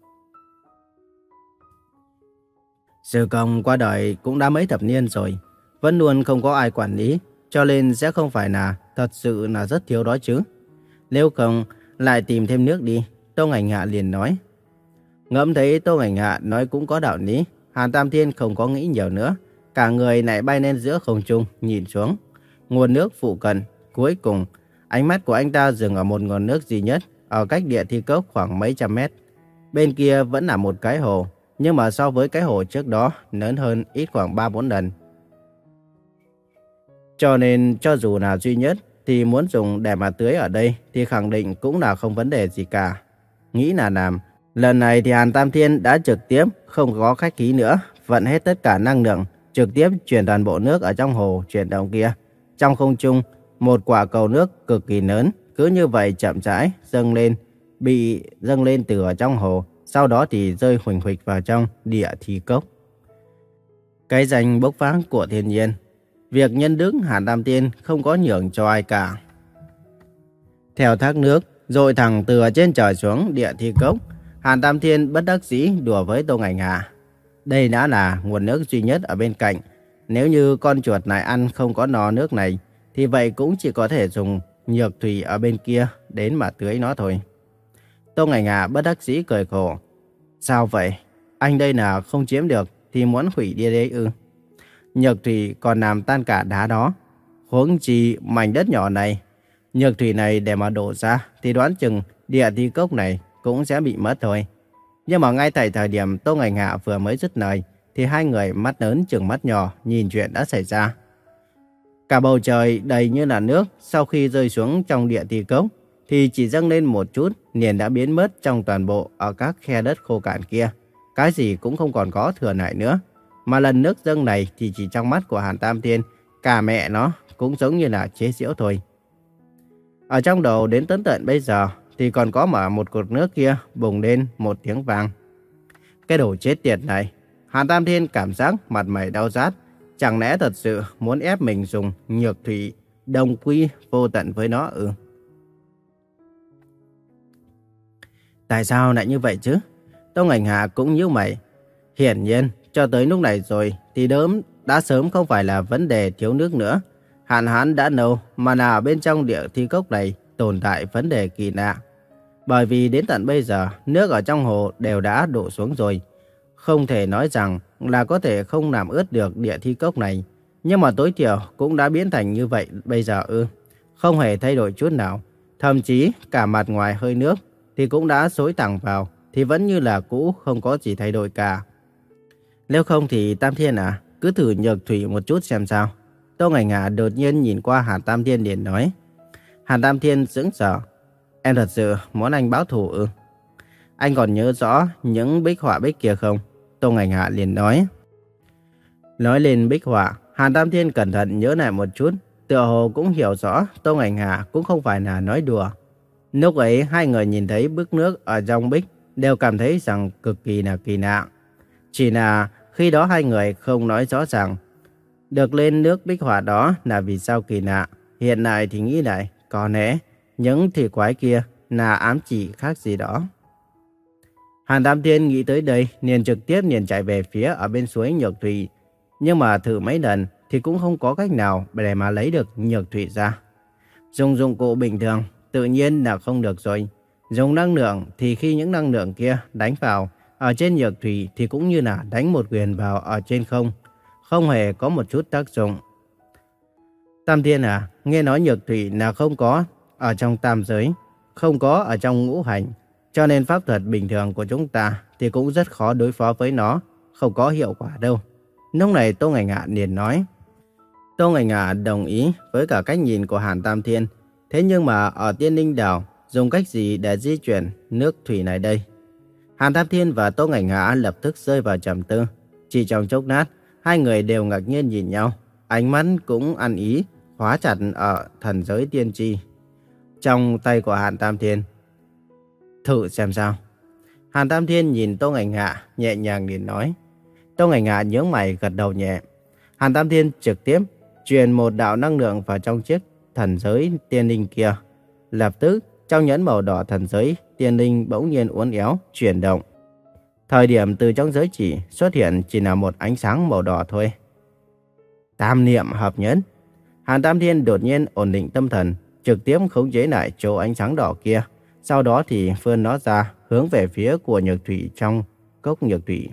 Sư công qua đời cũng đã mấy thập niên rồi, vẫn luôn không có ai quản lý, cho nên sẽ không phải là thật sự là rất thiếu đó chứ. Nếu không, lại tìm thêm nước đi, Tô Hành Hạ liền nói. Ngẫm thấy Tô Hành Hạ nói cũng có đạo lý, Hàn Tam Thiên không có nghĩ nhiều nữa, cả người lại bay lên giữa không trung, nhìn xuống. Nguồn nước phụ cận, cuối cùng, ánh mắt của anh ta dừng ở một nguồn nước duy nhất, ở cách địa thi cốc khoảng mấy trăm mét. Bên kia vẫn là một cái hồ, nhưng mà so với cái hồ trước đó, lớn hơn ít khoảng ba bốn lần. Cho nên, cho dù là duy nhất, thì muốn dùng để mà tưới ở đây thì khẳng định cũng là không vấn đề gì cả. Nghĩ là làm. Lần này thì Hàn Tam Thiên đã trực tiếp, không có khách khí nữa, vận hết tất cả năng lượng, trực tiếp chuyển toàn bộ nước ở trong hồ chuyển động kia. Trong không trung, một quả cầu nước cực kỳ lớn, cứ như vậy chậm rãi dâng lên, bị dâng lên từ ở trong hồ, sau đó thì rơi huỳnh huỳnh vào trong địa thi cốc. Cái danh bốc phác của thiên nhiên. Việc nhân đức Hàn Tam Thiên không có nhường cho ai cả. Theo thác nước, rồi thẳng từ ở trên trời xuống địa thi cốc, Hàn Tam Thiên bất đắc dĩ đùa với Tô Hành Hạ. Đây đã là nguồn nước duy nhất ở bên cạnh. Nếu như con chuột này ăn không có no nước này, thì vậy cũng chỉ có thể dùng nhược thủy ở bên kia đến mà tưới nó thôi. Tô Hành Hạ bất đắc dĩ cười khổ. Sao vậy? Anh đây là không chiếm được thì muốn hủy đi đấy ư? Nhược thủy còn làm tan cả đá đó. Huống chi mảnh đất nhỏ này, nhược thủy này để mà đổ ra thì đoán chừng địa thi cốc này cũng sẽ bị mất thôi. Nhưng mà ngay tại thời điểm Tô Hành Hạ vừa mới dứt lời thì hai người mắt lớn chừng mắt nhỏ nhìn chuyện đã xảy ra. Cả bầu trời đầy như là nước, sau khi rơi xuống trong địa thi cốc thì chỉ dâng lên một chút liền đã biến mất trong toàn bộ ở các khe đất khô cạn kia. Cái gì cũng không còn có thừa lại nữa. Mà lần nước dâng này thì chỉ trong mắt của Hàn Tam Thiên, cả mẹ nó cũng giống như là chế giễu thôi. Ở trong đầu đến tận tận bây giờ thì còn có mà một cột nước kia bùng lên một tiếng vang. Cái đồ chết tiệt này, Hàn Tam Thiên cảm giác mặt mày đau rát. Chẳng lẽ thật sự muốn ép mình dùng nhược thủy đồng quy vô tận với nó ư? Tại sao lại như vậy chứ? Tông Ảnh Hà cũng như mày. Hiển nhiên, cho tới lúc này rồi thì đớm đã sớm không phải là vấn đề thiếu nước nữa. Hạn hán đã lâu mà là bên trong địa thi cốc này tồn tại vấn đề kỳ lạ. Bởi vì đến tận bây giờ, nước ở trong hồ đều đã đổ xuống rồi. Không thể nói rằng là có thể không làm ướt được địa thi cốc này. Nhưng mà tối thiểu cũng đã biến thành như vậy bây giờ ư. Không hề thay đổi chút nào. Thậm chí cả mặt ngoài hơi nước thì cũng đã xối thẳng vào. Thì vẫn như là cũ, không có gì thay đổi cả. Nếu không thì Tam Thiên à, cứ thử nhược thủy một chút xem sao. Tô Ngải Ngạ đột nhiên nhìn qua Hàn Tam Thiên liền nói. Hàn Tam Thiên sững sờ. Em thật sự muốn anh báo thù ư? Anh còn nhớ rõ những bích họa bích kia không? Tô Ngải Ngạ liền nói. Nói lên bích họa, Hàn Tam Thiên cẩn thận nhớ lại một chút. Tựa hồ cũng hiểu rõ Tô Ngải Ngạ cũng không phải là nói đùa. Lúc ấy hai người nhìn thấy bức nước ở trong bích đều cảm thấy rằng cực kỳ là kỳ lạ. Chỉ là khi đó hai người không nói rõ ràng được lên nước bích họa đó là vì sao kỳ lạ. Hiện tại thì nghĩ lại, có lẽ những thủy quái kia là ám chỉ khác gì đó. Hàn Tam Thiên nghĩ tới đây liền trực tiếp liền chạy về phía ở bên suối nhược thủy. Nhưng mà thử mấy lần thì cũng không có cách nào để mà lấy được nhược thủy ra. Dùng dụng cụ bình thường tự nhiên là không được rồi. Dùng năng lượng thì khi những năng lượng kia đánh vào ở trên nhược thủy thì cũng như là đánh một quyền vào ở trên không. Không hề có một chút tác dụng. Tam Thiên à, nghe nói nhược thủy là không có ở trong tam giới, không có ở trong ngũ hành. Cho nên pháp thuật bình thường của chúng ta thì cũng rất khó đối phó với nó, không có hiệu quả đâu. Lúc này Tô Ngải Ngạ liền nói. Tô Ngải Ngạ đồng ý với cả cách nhìn của Hàn Tam Thiên. Thế nhưng mà ở Tiên Linh Đảo dùng cách gì để di chuyển nước thủy này đây? Hàn Tam Thiên và Tô Ngải Ngạ lập tức rơi vào trầm tư. Chỉ trong chốc lát, hai người đều ngạc nhiên nhìn nhau. Ánh mắt cũng ăn ý, khóa chặt ở thần giới tiên tri trong tay của Hàn Tam Thiên. Thử xem sao. Hàn Tam Thiên nhìn Tô Ngải Ngạ nhẹ nhàng liền nói. Tô Ngải Ngạ nhướng mày gật đầu nhẹ. Hàn Tam Thiên trực tiếp truyền một đạo năng lượng vào trong chiếc thần giới tiên linh kia. Lập tức trong nhẫn màu đỏ thần giới tiên linh bỗng nhiên uốn éo chuyển động. Thời điểm từ trong giới chỉ xuất hiện chỉ là một ánh sáng màu đỏ thôi. Tam niệm hợp nhẫn. Hàn Tam Thiên đột nhiên ổn định tâm thần, trực tiếp khống chế lại chỗ ánh sáng đỏ kia. Sau đó thì vươn nó ra hướng về phía của nhược thủy trong cốc nhược thủy.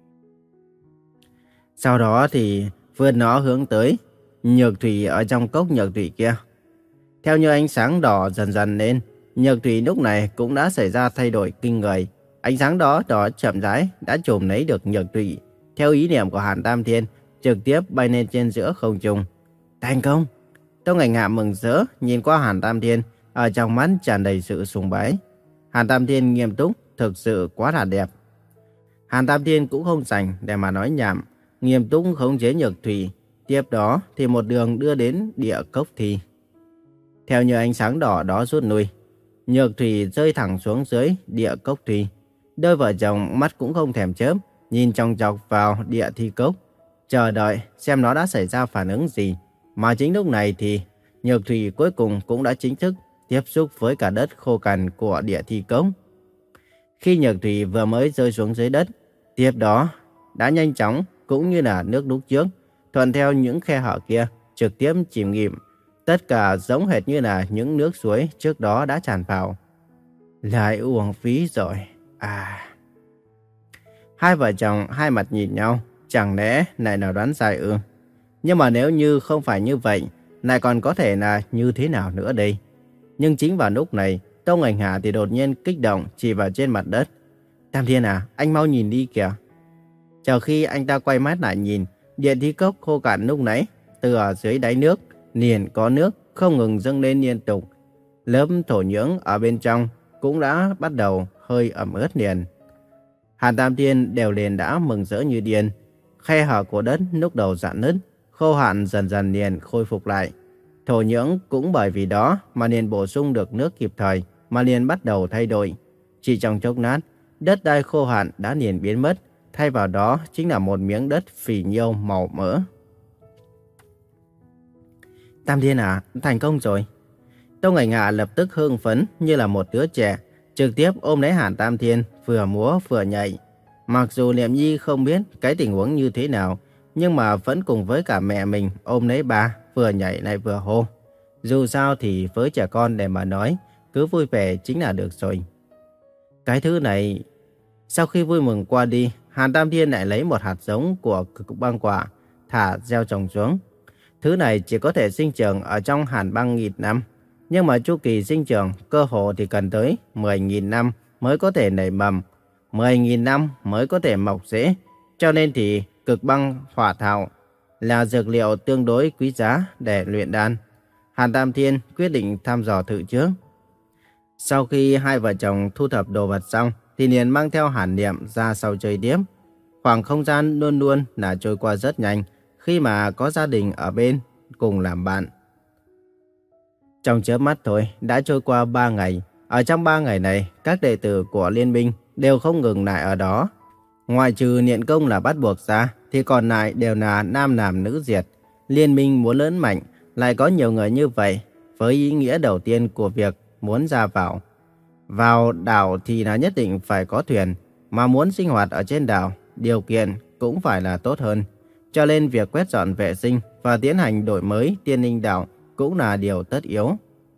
Sau đó thì vươn nó hướng tới nhược thủy ở trong cốc nhược thủy kia. Theo như ánh sáng đỏ dần dần lên, nhược thủy lúc này cũng đã xảy ra thay đổi kinh người. Ánh sáng đó đó chậm rãi đã chùm lấy được nhược thủy. Theo ý niệm của Hàn Tam Thiên, trực tiếp bay lên trên giữa không trung. Thành công! Tô Ngải Ngạ mừng rỡ nhìn qua Hàn Tam Thiên, ở trong mắt tràn đầy sự sùng bái. Hàn Tam Thiên nghiêm túc, thực sự quá là đẹp. Hàn Tam Thiên cũng không rảnh để mà nói nhảm, nghiêm túc khống chế nhược thủy. Tiếp đó thì một đường đưa đến địa cốc thi. Theo như ánh sáng đỏ đó rút lui, nhược thủy rơi thẳng xuống dưới địa cốc thi. Đôi vợ chồng mắt cũng không thèm chớp, nhìn chòng chọc vào địa thi cốc, chờ đợi xem nó đã xảy ra phản ứng gì. Mà chính lúc này thì nhược thủy cuối cùng cũng đã chính thức tiếp xúc với cả đất khô cằn của địa thi cốc. Khi nhược thủy vừa mới rơi xuống dưới đất, tiếp đó đã nhanh chóng cũng như là nước lúc trước, thuận theo những khe hở kia trực tiếp chìm nghỉm. Tất cả giống hệt như là những nước suối trước đó đã tràn vào. Lại uổng phí rồi. À. Hai vợ chồng hai mặt nhìn nhau, chẳng lẽ lại nào đoán sai ư? Nhưng mà nếu như không phải như vậy, lại còn có thể là như thế nào nữa đây? Nhưng chính vào lúc này, Tô Ngải Ngạ thì đột nhiên kích động chỉ vào trên mặt đất. Tam Thiên à, anh mau nhìn đi kìa. Chờ khi anh ta quay mắt lại nhìn, địa thi cốc khô cạn lúc nãy, từ ở dưới đáy nước, liền có nước không ngừng dâng lên liên tục. Lớp thổ nhưỡng ở bên trong cũng đã bắt đầu hơi ẩm ướt liền. Hàn Tam Thiên đều liền đã mừng rỡ như điên. Khe hở của đất lúc đầu rạn nứt, khô hạn dần dần liền khôi phục lại. Thổ nhưỡng cũng bởi vì đó mà liền bổ sung được nước kịp thời, mà liền bắt đầu thay đổi. Chỉ trong chốc lát, đất đai khô hạn đã liền biến mất, thay vào đó chính là một miếng đất phì nhiêu màu mỡ. Tam Thiên à, thành công rồi. Tông Ảnh Hạ lập tức hưng phấn như là một đứa trẻ, trực tiếp ôm lấy Hàn Tam Thiên, vừa múa vừa nhảy. Mặc dù Niệm Nhi không biết cái tình huống như thế nào, nhưng mà vẫn cùng với cả mẹ mình ôm lấy ba, vừa nhảy lại vừa hô. Dù sao thì với trẻ con để mà nói, cứ vui vẻ chính là được rồi. Cái thứ này, sau khi vui mừng qua đi, Hàn Tam Thiên lại lấy một hạt giống của cực băng quả, thả gieo trồng xuống. Thứ này chỉ có thể sinh trưởng ở trong hàn băng nghìn năm, nhưng mà chu kỳ sinh trưởng cơ hồ thì cần tới mười nghìn năm mới có thể nảy mầm, mười nghìn năm mới có thể mọc rễ. Cho nên thì cực băng hỏa thảo là dược liệu tương đối quý giá để luyện đan. Hàn Tam Thiên quyết định thăm dò thử trước. Sau khi hai vợ chồng thu thập đồ vật xong, thì liền mang theo Hàn Niệm ra sau chơi tiếp. Khoảng không gian luôn luôn là trôi qua rất nhanh khi mà có gia đình ở bên cùng làm bạn. Trong chớp mắt thôi, đã trôi qua ba ngày. Ở trong ba ngày này, các đệ tử của liên minh đều không ngừng lại ở đó. Ngoài trừ Niệm Công là bắt buộc ra, thì còn lại đều là nam nam nữ diệt. Liên minh muốn lớn mạnh, lại có nhiều người như vậy, với ý nghĩa đầu tiên của việc muốn ra vào. Vào đảo thì là nhất định phải có thuyền, mà muốn sinh hoạt ở trên đảo, điều kiện cũng phải là tốt hơn. Cho nên việc quét dọn vệ sinh và tiến hành đổi mới Tiên Linh đảo cũng là điều tất yếu.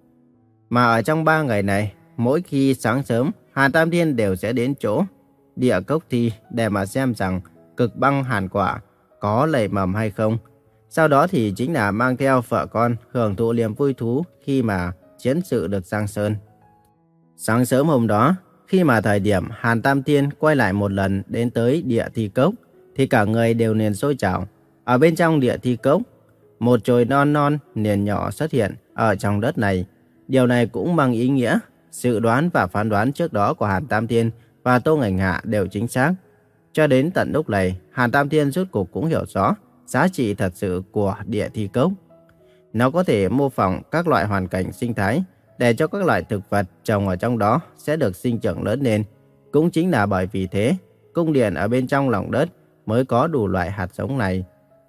Mà ở trong ba ngày này, mỗi khi sáng sớm, Hàn Tam Thiên đều sẽ đến chỗ địa cốc thi để mà xem rằng cực băng hàn quả có lầy mầm hay không. Sau đó thì chính là mang theo vợ con hưởng thụ niềm vui thú khi mà chiến sự được giang sơn. Sáng sớm hôm đó, khi mà thời điểm Hàn Tam Thiên quay lại một lần đến tới địa thi cốc, thì cả người đều liền sôi trào. Ở bên trong địa thi cốc, một chồi non non liền nhỏ xuất hiện ở trong đất này. Điều này cũng mang ý nghĩa dự đoán và phán đoán trước đó của Hàn Tam Thiên và Tô Ảnh Hạ đều chính xác. Cho đến tận lúc này, Hàn Tam Thiên rốt cuộc cũng hiểu rõ giá trị thật sự của địa thi cốc. Nó có thể mô phỏng các loại hoàn cảnh sinh thái để cho các loại thực vật trồng ở trong đó sẽ được sinh trưởng lớn lên. Cũng chính là bởi vì thế, cung điện ở bên trong lòng đất mới có đủ loại hạt giống này.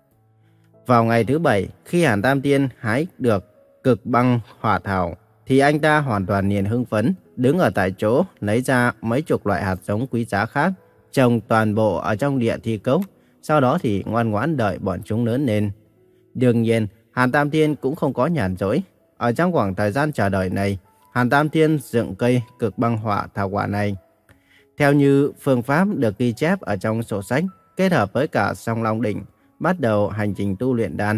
Vào ngày thứ bảy, khi Hàn Tam Thiên hái được cực băng hỏa thảo, thì anh ta hoàn toàn liền hưng phấn, đứng ở tại chỗ lấy ra mấy chục loại hạt giống quý giá khác, trồng toàn bộ ở trong địa thi cốc, sau đó thì ngoan ngoãn đợi bọn chúng lớn lên. Đương nhiên, Hàn Tam Thiên cũng không có nhàn rỗi. Ở trong khoảng thời gian chờ đợi này, Hàn Tam Thiên dựng cây cực băng hỏa thảo quả này. Theo như phương pháp được ghi chép ở trong sổ sách, kết hợp với cả Song Long Đỉnh, bắt đầu hành trình tu luyện đan.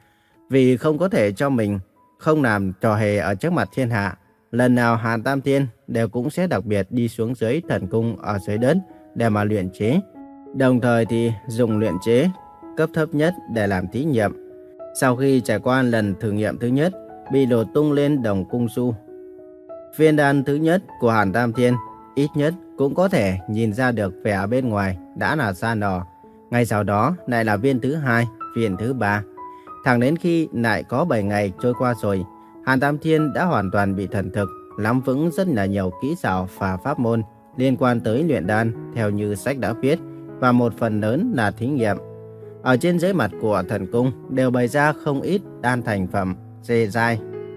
Vì không có thể cho mình không làm trò hề ở trước mặt thiên hạ, lần nào Hàn Tam Thiên đều cũng sẽ đặc biệt đi xuống dưới thần cung ở dưới đất để mà luyện chế. Đồng thời thì dùng luyện chế cấp thấp nhất để làm thí nghiệm. Sau khi trải qua lần thử nghiệm thứ nhất, bị đổ tung lên đồng cung su. Viên đan thứ nhất của Hàn Tam Thiên ít nhất cũng có thể nhìn ra được vẻ ở bên ngoài đã là xa nò. Ngay sau đó lại là viên thứ hai, viên thứ ba. Thẳng đến khi lại có bảy ngày trôi qua rồi, Hàn Tam Thiên đã hoàn toàn bị thần thực, nắm vững rất là nhiều kỹ xảo và pháp môn liên quan tới luyện đan theo như sách đã viết, và một phần lớn là thí nghiệm. Ở trên dưới mặt của thần cung đều bày ra không ít đan thành phẩm, dê dai.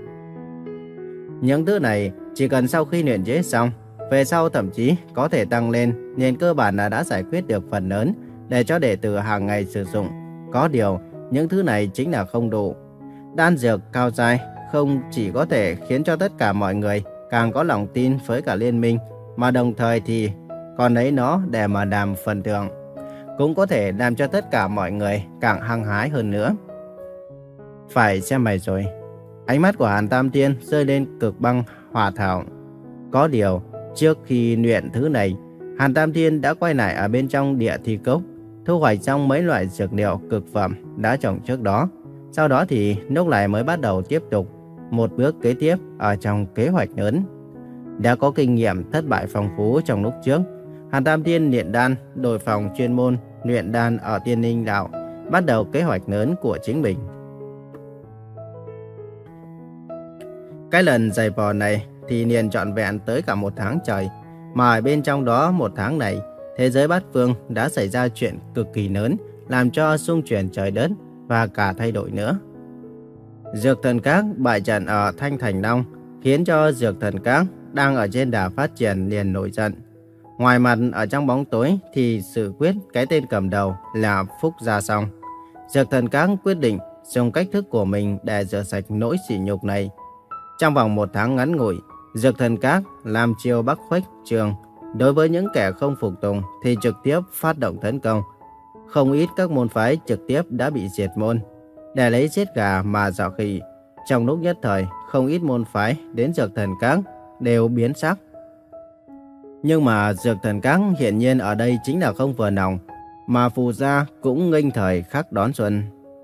Những thứ này chỉ cần sau khi luyện chế xong, về sau thậm chí có thể tăng lên, nên cơ bản là đã giải quyết được phần lớn để cho đệ tử hàng ngày sử dụng. Có điều, những thứ này chính là không đủ. Đan dược cao giai không chỉ có thể khiến cho tất cả mọi người càng có lòng tin với cả liên minh, mà đồng thời thì còn lấy nó để mà làm phần thưởng, cũng có thể làm cho tất cả mọi người càng hăng hái hơn nữa. Phải xem mày rồi. Ánh mắt của Hàn Tam Thiên rơi lên cực băng hỏa thảo. Có điều, trước khi luyện thứ này, Hàn Tam Thiên đã quay lại ở bên trong địa thi cốc, thu hoạch xong mấy loại dược liệu cực phẩm đã trồng trước đó. Sau đó thì lúc này mới bắt đầu tiếp tục một bước kế tiếp ở trong kế hoạch lớn. Đã có kinh nghiệm thất bại phong phú trong lúc trước, Hàn Tam Thiên luyện đan đổi phòng chuyên môn luyện đan ở Tiên Linh đạo, bắt đầu kế hoạch lớn của chính mình. Cái lần giày vò này thì liền trọn vẹn tới cả một tháng trời. Mà ở bên trong đó một tháng này, thế giới bát phương đã xảy ra chuyện cực kỳ lớn, làm cho xung chuyển trời đất và cả thay đổi nữa. Dược Thần Các bại trận ở Thanh Thành Long, khiến cho Dược Thần Các đang ở trên đà phát triển liền nổi giận. Ngoài mặt ở trong bóng tối thì sự quyết cái tên cầm đầu là Phúc Gia Song. Dược Thần Các quyết định dùng cách thức của mình để rửa sạch nỗi sỉ nhục này. Trong vòng một tháng ngắn ngủi, Dược Thần Các làm chiêu bắc khuếch trường. Đối với những kẻ không phục tùng thì trực tiếp phát động tấn công. Không ít các môn phái trực tiếp đã bị diệt môn. Để lấy giết gà mà dọa khỉ, trong lúc nhất thời không ít môn phái đến Dược Thần Các đều biến sắc. Nhưng mà Dược Thần Các hiển nhiên ở đây chính là không vừa lòng, mà Phù Gia cũng nghênh thời khắc đón xuân.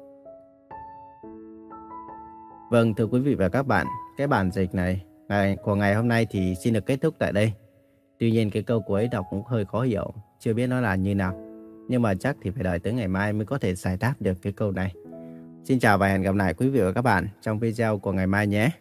Vâng, thưa quý vị và các bạn, cái bản dịch này ngày, của ngày hôm nay thì xin được kết thúc tại đây. Tuy nhiên cái câu cuối đọc cũng hơi khó hiểu, chưa biết nó là như nào. Nhưng mà chắc thì phải đợi tới ngày mai mới có thể giải đáp được cái câu này. Xin chào và hẹn gặp lại quý vị và các bạn trong video của ngày mai nhé.